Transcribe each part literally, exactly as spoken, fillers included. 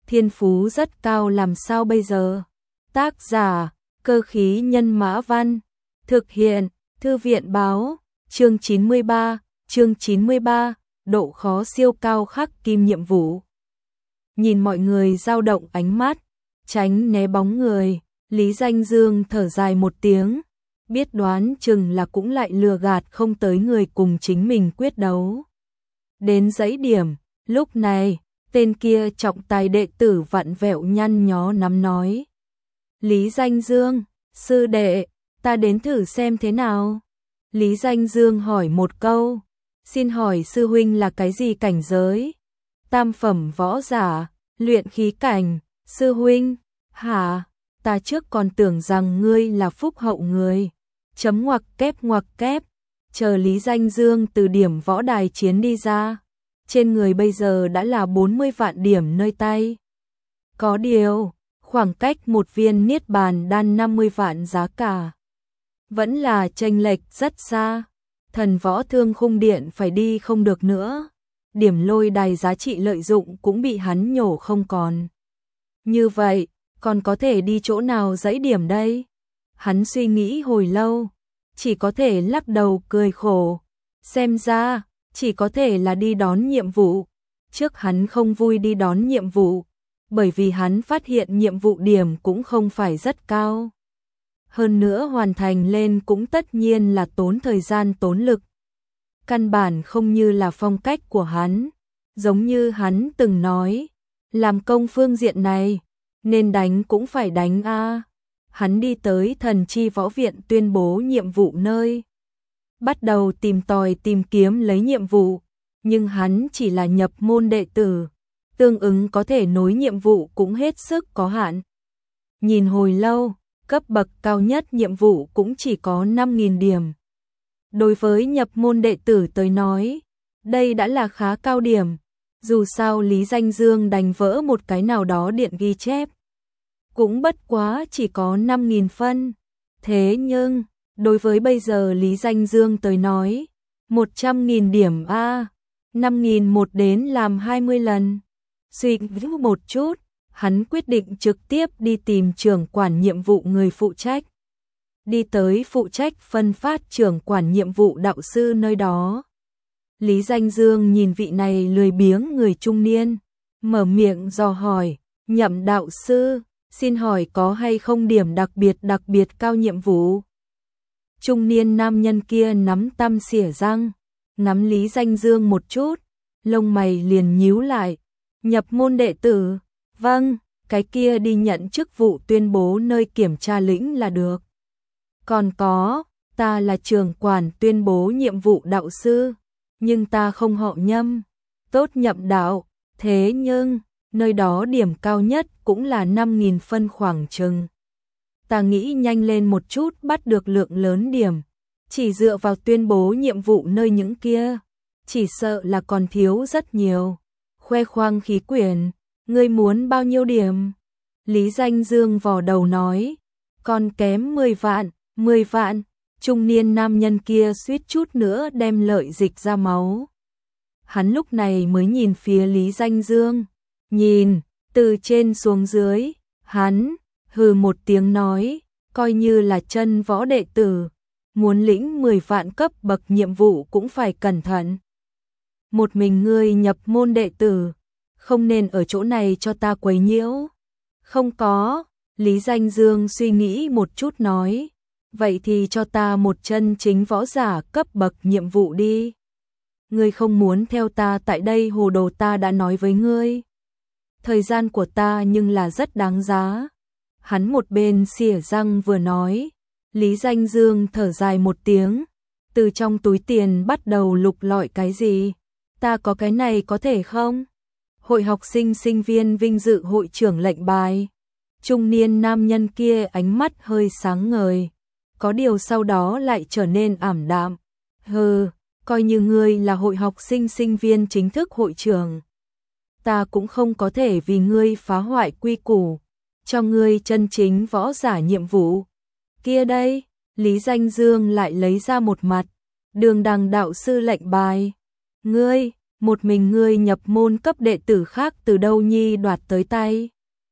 thiên phú rất cao làm sao bây giờ? Tác giả, Cơ khí nhân mã văn, thực hiện, Thư viện báo, chương chín mươi ba, chương chín mươi ba, độ khó siêu cao khắc kim nhiệm vụ. Nhìn mọi người dao động ánh mắt, tránh né bóng người, Lý Danh Dương thở dài một tiếng, biết đoán chừng là cũng lại lừa gạt không tới người cùng chính mình quyết đấu. Đến dãy điểm, lúc này, tên kia trọng tài đệ tử vặn vẹo nhăn nhó nắm nói. Lý Danh Dương, sư đệ, ta đến thử xem thế nào. Lý Danh Dương hỏi một câu, xin hỏi sư huynh là cái gì cảnh giới? Tam phẩm võ giả, luyện khí cảnh, sư huynh, hả? Ta trước còn tưởng rằng ngươi là phúc hậu người. Chấm ngoặc kép ngoặc kép, chờ Lý Danh Dương từ điểm võ đài chiến đi ra. Trên người bây giờ đã là bốn mươi vạn điểm nơi tay. Có điều, khoảng cách một viên niết bàn đan năm mươi vạn giá cả. Vẫn là chênh lệch rất xa. Thần võ thương khung điện phải đi không được nữa. Điểm lôi đài giá trị lợi dụng cũng bị hắn nhổ không còn. Như vậy, còn có thể đi chỗ nào dãy điểm đây? Hắn suy nghĩ hồi lâu, chỉ có thể lắc đầu cười khổ. Xem ra, chỉ có thể là đi đón nhiệm vụ. Trước hắn không vui đi đón nhiệm vụ, bởi vì hắn phát hiện nhiệm vụ điểm cũng không phải rất cao. Hơn nữa hoàn thành lên cũng tất nhiên là tốn thời gian tốn lực. Căn bản không như là phong cách của hắn. Giống như hắn từng nói, làm công phương diện này, nên đánh cũng phải đánh a. Hắn đi tới thần chi võ viện tuyên bố nhiệm vụ nơi. Bắt đầu tìm tòi tìm kiếm lấy nhiệm vụ, nhưng hắn chỉ là nhập môn đệ tử, tương ứng có thể nối nhiệm vụ cũng hết sức có hạn. Nhìn hồi lâu, cấp bậc cao nhất nhiệm vụ cũng chỉ có năm nghìn điểm. Đối với nhập môn đệ tử tới nói, đây đã là khá cao điểm, dù sao Lý Danh Dương đánh vỡ một cái nào đó điện ghi chép. Cũng bất quá chỉ có năm nghìn phân. Thế nhưng, đối với bây giờ Lý Danh Dương tới nói, một trăm nghìn điểm a, năm nghìn một đến làm hai mươi lần. Suy nghĩ một chút, hắn quyết định trực tiếp đi tìm trưởng quản nhiệm vụ người phụ trách. Đi tới phụ trách phân phát trưởng quản nhiệm vụ đạo sư nơi đó. Lý Danh Dương nhìn vị này lười biếng người trung niên, mở miệng dò hỏi, Nhậm đạo sư, xin hỏi có hay không điểm đặc biệt đặc biệt cao nhiệm vụ? Trung niên nam nhân kia nắm tăm xỉa răng, nắm Lý Danh Dương một chút, lông mày liền nhíu lại. Nhập môn đệ tử, vâng, cái kia đi nhận chức vụ tuyên bố nơi kiểm tra lĩnh là được. Còn có, ta là trưởng quản tuyên bố nhiệm vụ đạo sư, nhưng ta không họ Nhâm, tốt Nhậm đạo, thế nhưng, nơi đó điểm cao nhất cũng là năm nghìn phân khoảng chừng. Ta nghĩ nhanh lên một chút bắt được lượng lớn điểm, chỉ dựa vào tuyên bố nhiệm vụ nơi những kia, chỉ sợ là còn thiếu rất nhiều. Khoe khoang khí quyển, ngươi muốn bao nhiêu điểm? Lý Danh Dương vò đầu nói, còn kém mười vạn, mười vạn, trung niên nam nhân kia suýt chút nữa đem lợi dịch ra máu. Hắn lúc này mới nhìn phía Lý Danh Dương, nhìn, từ trên xuống dưới, hắn, hừ một tiếng nói, coi như là chân võ đệ tử, muốn lĩnh mười vạn cấp bậc nhiệm vụ cũng phải cẩn thận. Một mình ngươi nhập môn đệ tử, không nên ở chỗ này cho ta quấy nhiễu. Không có, Lý Danh Dương suy nghĩ một chút nói, vậy thì cho ta một chân chính võ giả cấp bậc nhiệm vụ đi. Ngươi không muốn theo ta tại đây hồ đồ ta đã nói với ngươi. Thời gian của ta nhưng là rất đáng giá. Hắn một bên xỉa răng vừa nói, Lý Danh Dương thở dài một tiếng, từ trong túi tiền bắt đầu lục lọi cái gì. Ta có cái này có thể không? Hội học sinh sinh viên vinh dự hội trưởng lệnh bài. Trung niên nam nhân kia ánh mắt hơi sáng ngời, có điều sau đó lại trở nên ảm đạm. Hừ, coi như ngươi là hội học sinh sinh viên chính thức hội trưởng, ta cũng không có thể vì ngươi phá hoại quy củ, cho ngươi chân chính võ giả nhiệm vụ. Kia đây, Lý Danh Dương lại lấy ra một mặt đường đằng đạo sư lệnh bài. Ngươi, một mình ngươi nhập môn cấp đệ tử khác từ đâu nhi đoạt tới tay.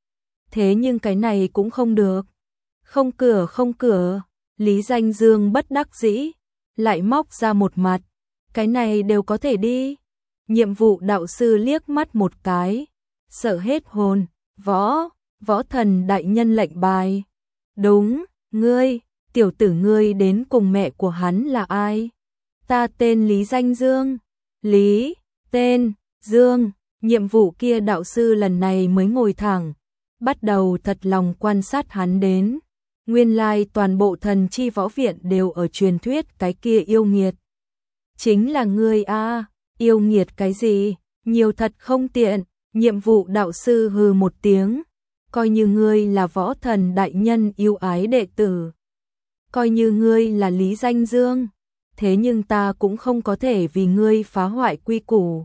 Thế nhưng cái này cũng không được. Không cửa không cửa, Lý Danh Dương bất đắc dĩ, lại móc ra một mặt. Cái này đều có thể đi. Nhiệm vụ đạo sư liếc mắt một cái, sợ hết hồn, võ, võ thần đại nhân lệnh bài. Đúng, ngươi, tiểu tử ngươi đến cùng mẹ của hắn là ai? Ta tên Lý Danh Dương. Lý, tên, Dương, nhiệm vụ kia đạo sư lần này mới ngồi thẳng, bắt đầu thật lòng quan sát hắn đến. Nguyên lai toàn bộ thần chi võ viện đều ở truyền thuyết cái kia yêu nghiệt. Chính là ngươi a, yêu nghiệt cái gì, nhiều thật không tiện, nhiệm vụ đạo sư hừ một tiếng, coi như ngươi là võ thần đại nhân yêu ái đệ tử. Coi như ngươi là Lý Danh Dương, thế nhưng ta cũng không có thể vì ngươi phá hoại quy củ.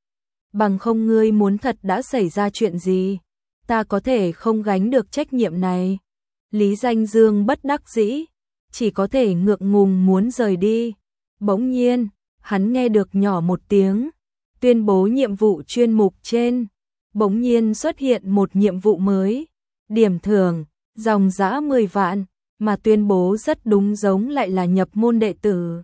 Bằng không ngươi muốn thật đã xảy ra chuyện gì, ta có thể không gánh được trách nhiệm này. Lý Danh Dương bất đắc dĩ, chỉ có thể ngượng ngùng muốn rời đi. Bỗng nhiên, hắn nghe được nhỏ một tiếng, tuyên bố nhiệm vụ chuyên mục trên. Bỗng nhiên xuất hiện một nhiệm vụ mới, điểm thưởng, dòng dã mười vạn, mà tuyên bố rất đúng giống lại là nhập môn đệ tử.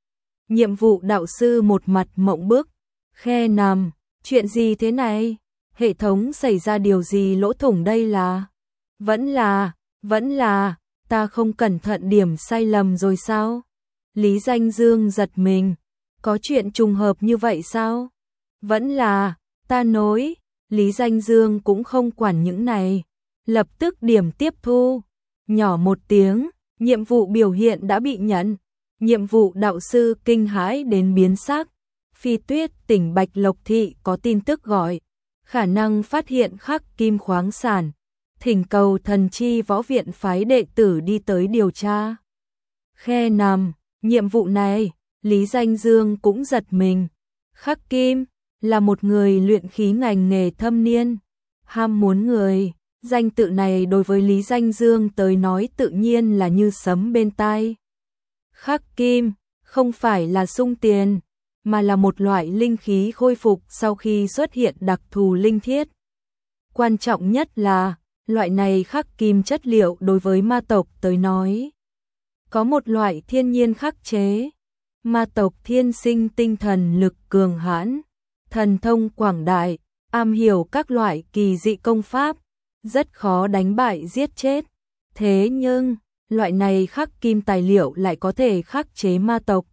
Nhiệm vụ đạo sư một mặt mộng bức, khe nằm, chuyện gì thế này? Hệ thống xảy ra điều gì lỗ thủng đây là? Vẫn là, vẫn là, ta không cẩn thận điểm sai lầm rồi sao? Lý Danh Dương giật mình, có chuyện trùng hợp như vậy sao? Vẫn là, ta nói, Lý Danh Dương cũng không quản những này, lập tức điểm tiếp thu, nhỏ một tiếng, nhiệm vụ biểu hiện đã bị nhận. Nhiệm vụ đạo sư kinh hãi đến biến sắc, Phi Tuyết tỉnh Bạch Lộc Thị có tin tức gọi, khả năng phát hiện khắc kim khoáng sản, thỉnh cầu thần chi võ viện phái đệ tử đi tới điều tra. Khe nằm, nhiệm vụ này, Lý Danh Dương cũng giật mình, khắc kim là một người luyện khí ngành nghề thâm niên, ham muốn người, danh tự này đối với Lý Danh Dương tới nói tự nhiên là như sấm bên tai. Khắc kim, không phải là sung tiền, mà là một loại linh khí khôi phục sau khi xuất hiện đặc thù linh thiết. Quan trọng nhất là, loại này khắc kim chất liệu đối với ma tộc tới nói, có một loại thiên nhiên khắc chế. Ma tộc thiên sinh tinh thần lực cường hãn, thần thông quảng đại, am hiểu các loại kỳ dị công pháp, rất khó đánh bại giết chết. Thế nhưng, loại này khắc kim tài liệu lại có thể khắc chế ma tộc,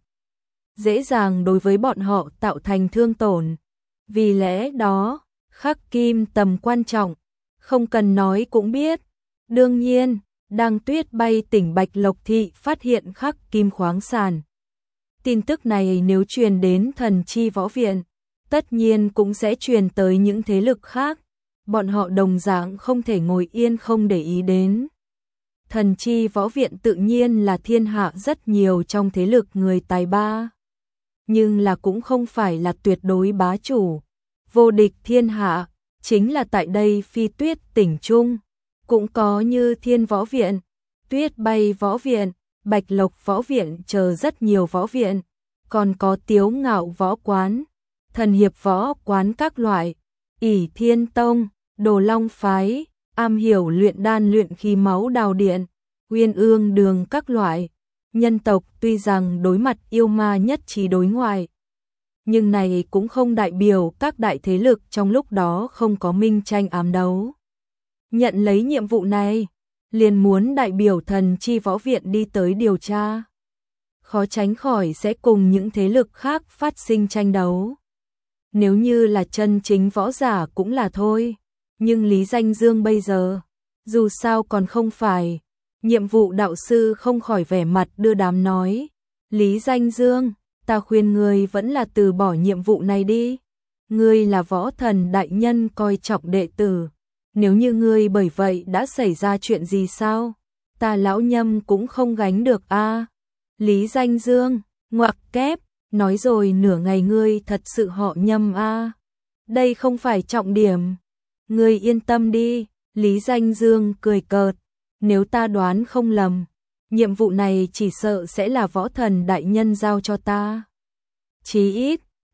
dễ dàng đối với bọn họ tạo thành thương tổn. Vì lẽ đó, khắc kim tầm quan trọng, không cần nói cũng biết. Đương nhiên, đang tuyết bay tỉnh Bạch Lộc Thị phát hiện khắc kim khoáng sản. Tin tức này nếu truyền đến thần chi võ viện, tất nhiên cũng sẽ truyền tới những thế lực khác. Bọn họ đồng dạng không thể ngồi yên không để ý đến. Thần chi võ viện tự nhiên là thiên hạ rất nhiều trong thế lực người tài ba, nhưng là cũng không phải là tuyệt đối bá chủ, vô địch thiên hạ. Chính là tại đây Phi Tuyết tỉnh Trung, cũng có như Thiên Võ Viện, Tuyết Bay Võ Viện, Bạch Lộc Võ Viện chờ rất nhiều võ viện, còn có Tiếu Ngạo Võ Quán, Thần Hiệp Võ Quán các loại, ỷ Thiên Tông, Đồ Long Phái, am hiểu luyện đan luyện khí máu đào điện, Uyên Ương Đường các loại. Nhân tộc tuy rằng đối mặt yêu ma nhất trí đối ngoại, nhưng này cũng không đại biểu các đại thế lực trong lúc đó không có minh tranh ám đấu. Nhận lấy nhiệm vụ này, liền muốn đại biểu thần chi võ viện đi tới điều tra, khó tránh khỏi sẽ cùng những thế lực khác phát sinh tranh đấu. Nếu như là chân chính võ giả cũng là thôi, nhưng Lý Danh Dương bây giờ, dù sao còn không phải. Nhiệm vụ đạo sư không khỏi vẻ mặt đưa đám nói, Lý Danh Dương, ta khuyên ngươi vẫn là từ bỏ nhiệm vụ này đi. Ngươi là võ thần đại nhân coi trọng đệ tử, nếu như ngươi bởi vậy đã xảy ra chuyện gì sao, ta lão Nhâm cũng không gánh được a. À. Lý Danh Dương, ngoặc kép, nói rồi nửa ngày ngươi thật sự họ Nhâm a. À. Đây không phải trọng điểm. Ngươi yên tâm đi, Lý Danh Dương cười cợt, nếu ta đoán không lầm, nhiệm vụ này chỉ sợ sẽ là võ thần đại nhân giao cho ta. Chí ít,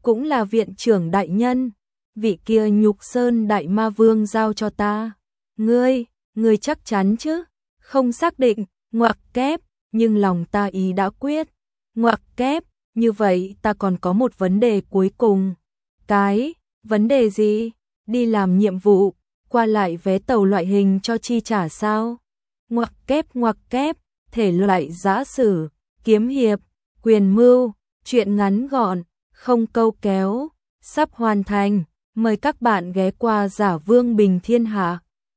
cũng là viện trưởng đại nhân, vị kia Nhục Sơn đại ma vương giao cho ta. Ngươi, ngươi chắc chắn chứ? Không xác định, ngoặc kép, nhưng lòng ta ý đã quyết. Ngoặc kép, như vậy ta còn có một vấn đề cuối cùng. Cái, vấn đề gì? Đi làm nhiệm vụ, qua lại vé tàu loại hình cho chi trả sao? Ngoặc kép ngoặc kép, thể loại giã sử, kiếm hiệp, quyền mưu, truyện ngắn gọn, không câu kéo, sắp hoàn thành. Mời các bạn ghé qua Giả Vương Bình Thiên Hạ.